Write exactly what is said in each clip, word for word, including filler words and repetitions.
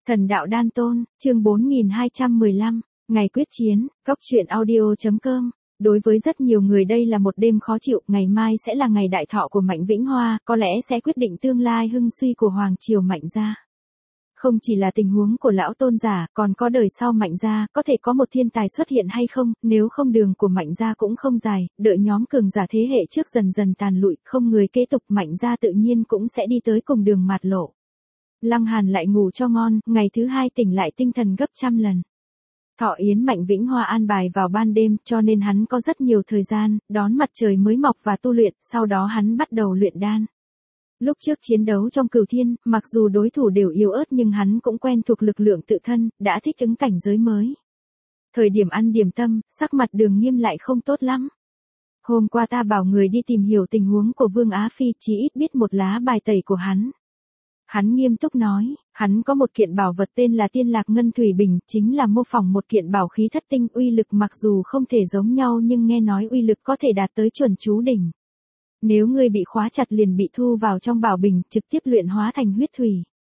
Thần đạo đan tôn, chương bốn nghìn hai trăm mười lăm, ngày quyết chiến, góc truyện audio.com. Đối với rất nhiều người đây là một đêm khó chịu, ngày mai sẽ là ngày đại thọ của Mạnh Vĩnh Hoa, có lẽ sẽ quyết định tương lai hưng suy của Hoàng Triều Mạnh gia. Không chỉ là tình huống của lão tôn giả, còn có đời sau Mạnh gia, có thể có một thiên tài xuất hiện hay không, nếu không đường của Mạnh gia cũng không dài, đợi nhóm cường giả thế hệ trước dần dần tàn lụi, không người kế tục Mạnh gia tự nhiên cũng sẽ đi tới cùng đường mạt lộ. Lăng Hàn lại ngủ cho ngon, ngày thứ hai tỉnh lại tinh thần gấp trăm lần. Thọ yến Mạnh Vĩnh Hoa an bài vào ban đêm, cho nên hắn có rất nhiều thời gian, đón mặt trời mới mọc và tu luyện, sau đó hắn bắt đầu luyện đan. Lúc trước chiến đấu trong Cửu Thiên, mặc dù đối thủ đều yếu ớt nhưng hắn cũng quen thuộc lực lượng tự thân, đã thích ứng cảnh giới mới. Thời điểm ăn điểm tâm, sắc mặt Đường Nghiêm lại không tốt lắm. Hôm qua ta bảo người đi tìm hiểu tình huống của Vương Á Phi, chí ít biết một lá bài tẩy của hắn. Hắn nghiêm túc nói, hắn có một kiện bảo vật tên là Tiên Lạc Ngân Thủy Bình, chính là mô phỏng một kiện bảo khí thất tinh, uy lực mặc dù không thể giống nhau nhưng nghe nói uy lực có thể đạt tới chuẩn chú đỉnh. Nếu ngươi bị khóa chặt liền bị thu vào trong bảo bình, trực tiếp luyện hóa thành huyết thủy.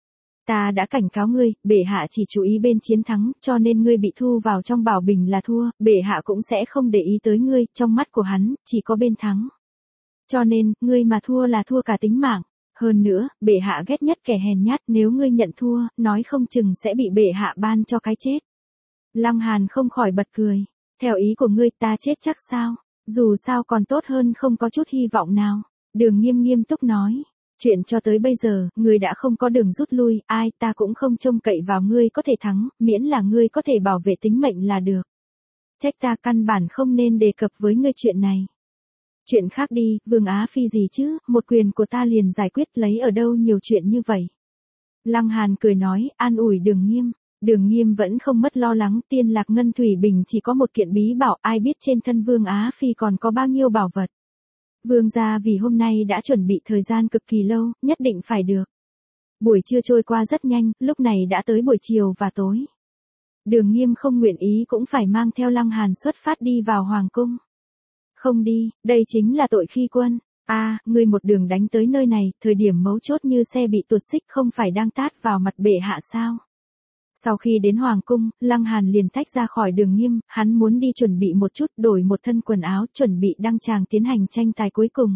Ta đã cảnh cáo ngươi, bệ hạ chỉ chú ý bên chiến thắng, cho nên ngươi bị thu vào trong bảo bình là thua, bệ hạ cũng sẽ không để ý tới ngươi, trong mắt của hắn, chỉ có bên thắng. Cho nên, ngươi mà thua là thua cả tính mạng. Hơn nữa, bệ hạ ghét nhất kẻ hèn nhát, nếu ngươi nhận thua, nói không chừng sẽ bị bệ hạ ban cho cái chết. Lăng Hàn không khỏi bật cười. Theo ý của ngươi ta chết chắc sao? Dù sao còn tốt hơn không có chút hy vọng nào. Đường Nghiêm nghiêm túc nói. Chuyện cho tới bây giờ, ngươi đã không có đường rút lui, ai ta cũng không trông cậy vào ngươi có thể thắng, miễn là ngươi có thể bảo vệ tính mệnh là được. Trách ta căn bản không nên đề cập với ngươi chuyện này. Chuyện khác đi, Vương Á Phi gì chứ, một quyền của ta liền giải quyết, lấy ở đâu nhiều chuyện như vậy. Lăng Hàn cười nói, an ủi Đường Nghiêm. Đường Nghiêm vẫn không mất lo lắng, Tiên Lạc Ngân Thủy Bình chỉ có một kiện bí bảo, ai biết trên thân Vương Á Phi còn có bao nhiêu bảo vật. Vương gia vì hôm nay đã chuẩn bị thời gian cực kỳ lâu, nhất định phải được. Buổi trưa trôi qua rất nhanh, lúc này đã tới buổi chiều và tối. Đường Nghiêm không nguyện ý cũng phải mang theo Lăng Hàn xuất phát đi vào Hoàng cung. Không đi, đây chính là tội khi quân. A, à, ngươi một đường đánh tới nơi này, thời điểm mấu chốt như xe bị tuột xích không phải đang tát vào mặt bệ hạ sao? Sau khi đến Hoàng cung, Lăng Hàn liền tách ra khỏi Đường Nghiêm, hắn muốn đi chuẩn bị một chút, đổi một thân quần áo, chuẩn bị đăng tràng tiến hành tranh tài cuối cùng.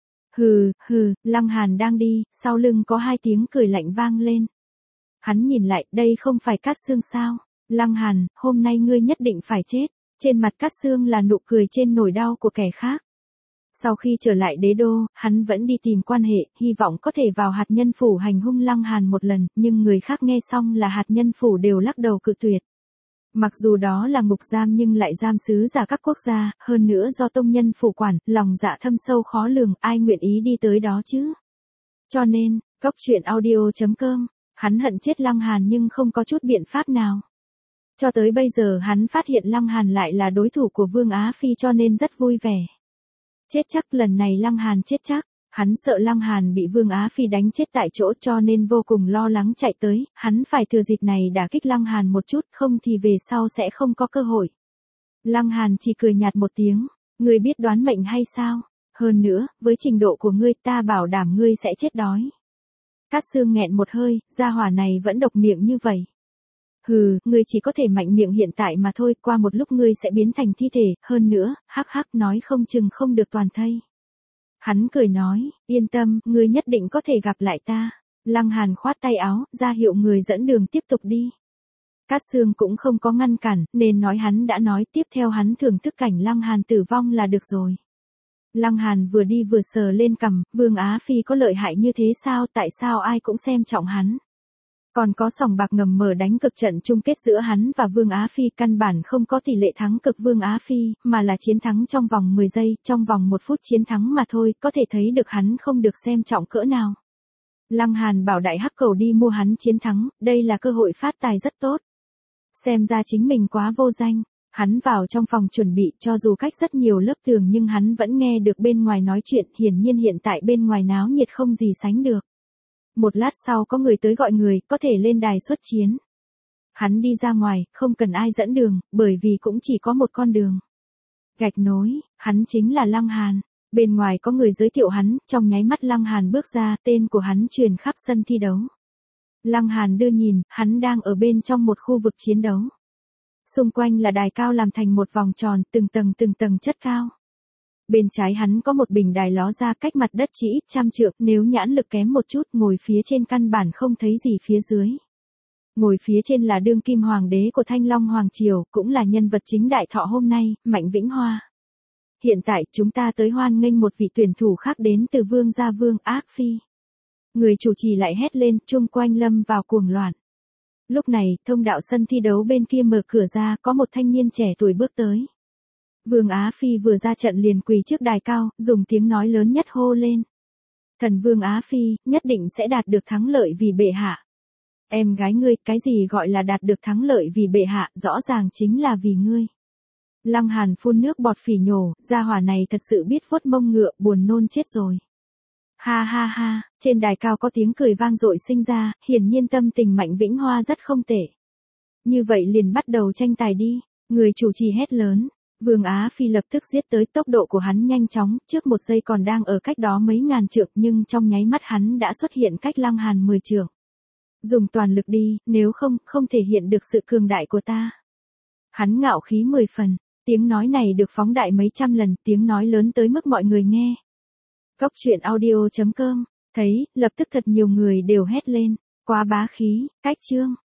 Hừ, hừ, Lăng Hàn đang đi, sau lưng có hai tiếng cười lạnh vang lên. Hắn nhìn lại, đây không phải Cát Sương sao? Lăng Hàn, hôm nay ngươi nhất định phải chết. Trên mặt Cát Sương là nụ cười trên nỗi đau của kẻ khác. Sau khi trở lại đế đô, hắn vẫn đi tìm quan hệ, hy vọng có thể vào hạt nhân phủ hành hung Lăng Hàn một lần, nhưng người khác nghe xong là hạt nhân phủ đều lắc đầu cự tuyệt. Mặc dù đó là ngục giam nhưng lại giam sứ giả các quốc gia, hơn nữa do tông nhân phủ quản, lòng dạ thâm sâu khó lường, ai nguyện ý đi tới đó chứ. Cho nên, góc truyện audio.com, hắn hận chết Lăng Hàn nhưng không có chút biện pháp nào. Cho tới bây giờ hắn phát hiện Lăng Hàn lại là đối thủ của Vương Á Phi cho nên rất vui vẻ. Chết chắc lần này Lăng Hàn chết chắc, hắn sợ Lăng Hàn bị Vương Á Phi đánh chết tại chỗ cho nên vô cùng lo lắng chạy tới, hắn phải thừa dịp này đả kích Lăng Hàn một chút không thì về sau sẽ không có cơ hội. Lăng Hàn chỉ cười nhạt một tiếng, ngươi biết đoán mệnh hay sao? Hơn nữa, với trình độ của ngươi ta bảo đảm ngươi sẽ chết đói. Cát Sương nghẹn một hơi, gia hỏa này vẫn độc miệng như vậy. Hừ, ngươi chỉ có thể mạnh miệng hiện tại mà thôi, qua một lúc ngươi sẽ biến thành thi thể, hơn nữa, hắc hắc nói không chừng không được toàn thây. Hắn cười nói, yên tâm, ngươi nhất định có thể gặp lại ta. Lăng Hàn khoát tay áo, ra hiệu người dẫn đường tiếp tục đi. Cát Sương cũng không có ngăn cản, nên nói hắn đã nói, tiếp theo hắn thưởng thức cảnh Lăng Hàn tử vong là được rồi. Lăng Hàn vừa đi vừa sờ lên cằm, Vương Á Phi có lợi hại như thế sao, tại sao ai cũng xem trọng hắn. Còn có sòng bạc ngầm mở đánh cực trận chung kết giữa hắn và Vương Á Phi, căn bản không có tỷ lệ thắng cực Vương Á Phi, mà là chiến thắng trong vòng mười giây, trong vòng một phút chiến thắng mà thôi, có thể thấy được hắn không được xem trọng cỡ nào. Lăng Hàn bảo đại hắc cầu đi mua hắn chiến thắng, đây là cơ hội phát tài rất tốt. Xem ra chính mình quá vô danh, hắn vào trong phòng chuẩn bị, cho dù cách rất nhiều lớp tường nhưng hắn vẫn nghe được bên ngoài nói chuyện, hiển nhiên hiện tại bên ngoài náo nhiệt không gì sánh được. Một lát sau có người tới gọi người, có thể lên đài xuất chiến. Hắn đi ra ngoài, không cần ai dẫn đường, bởi vì cũng chỉ có một con đường. Gạch nối, hắn chính là Lăng Hàn. Bên ngoài có người giới thiệu hắn, trong nháy mắt Lăng Hàn bước ra, tên của hắn truyền khắp sân thi đấu. Lăng Hàn đưa nhìn, hắn đang ở bên trong một khu vực chiến đấu. Xung quanh là đài cao làm thành một vòng tròn, từng tầng từng tầng chất cao. Bên trái hắn có một bình đài ló ra cách mặt đất chỉ ít trăm trượng, nếu nhãn lực kém một chút ngồi phía trên căn bản không thấy gì phía dưới. Ngồi phía trên là đương kim hoàng đế của Thanh Long Hoàng Triều, cũng là nhân vật chính đại thọ hôm nay, Mạnh Vĩnh Hoa. Hiện tại chúng ta tới hoan nghênh một vị tuyển thủ khác đến từ Vương gia Vương Ác Phi. Người chủ trì lại hét lên, chung quanh lâm vào cuồng loạn. Lúc này, thông đạo sân thi đấu bên kia mở cửa ra, có một thanh niên trẻ tuổi bước tới. Vương Á Phi vừa ra trận liền quỳ trước đài cao, dùng tiếng nói lớn nhất hô lên. Thần Vương Á Phi, nhất định sẽ đạt được thắng lợi vì bệ hạ. Em gái ngươi, cái gì gọi là đạt được thắng lợi vì bệ hạ, rõ ràng chính là vì ngươi. Lăng Hàn phun nước bọt phỉ nhổ, gia hỏa này thật sự biết vuốt mông ngựa, buồn nôn chết rồi. Ha ha ha, trên đài cao có tiếng cười vang dội sinh ra, hiển nhiên tâm tình Mạnh Vĩnh Hoa rất không tệ. Như vậy liền bắt đầu tranh tài đi, người chủ trì hét lớn. Vương Á Phi lập tức giết tới, tốc độ của hắn nhanh chóng, trước một giây còn đang ở cách đó mấy ngàn trượng nhưng trong nháy mắt hắn đã xuất hiện cách Lăng Hàn mười trượng. Dùng toàn lực đi, nếu không, không thể hiện được sự cường đại của ta. Hắn ngạo khí mười phần, tiếng nói này được phóng đại mấy trăm lần, tiếng nói lớn tới mức mọi người nghe. Cốc truyện audio chấm com, thấy, lập tức thật nhiều người đều hét lên, quá bá khí, cách chương.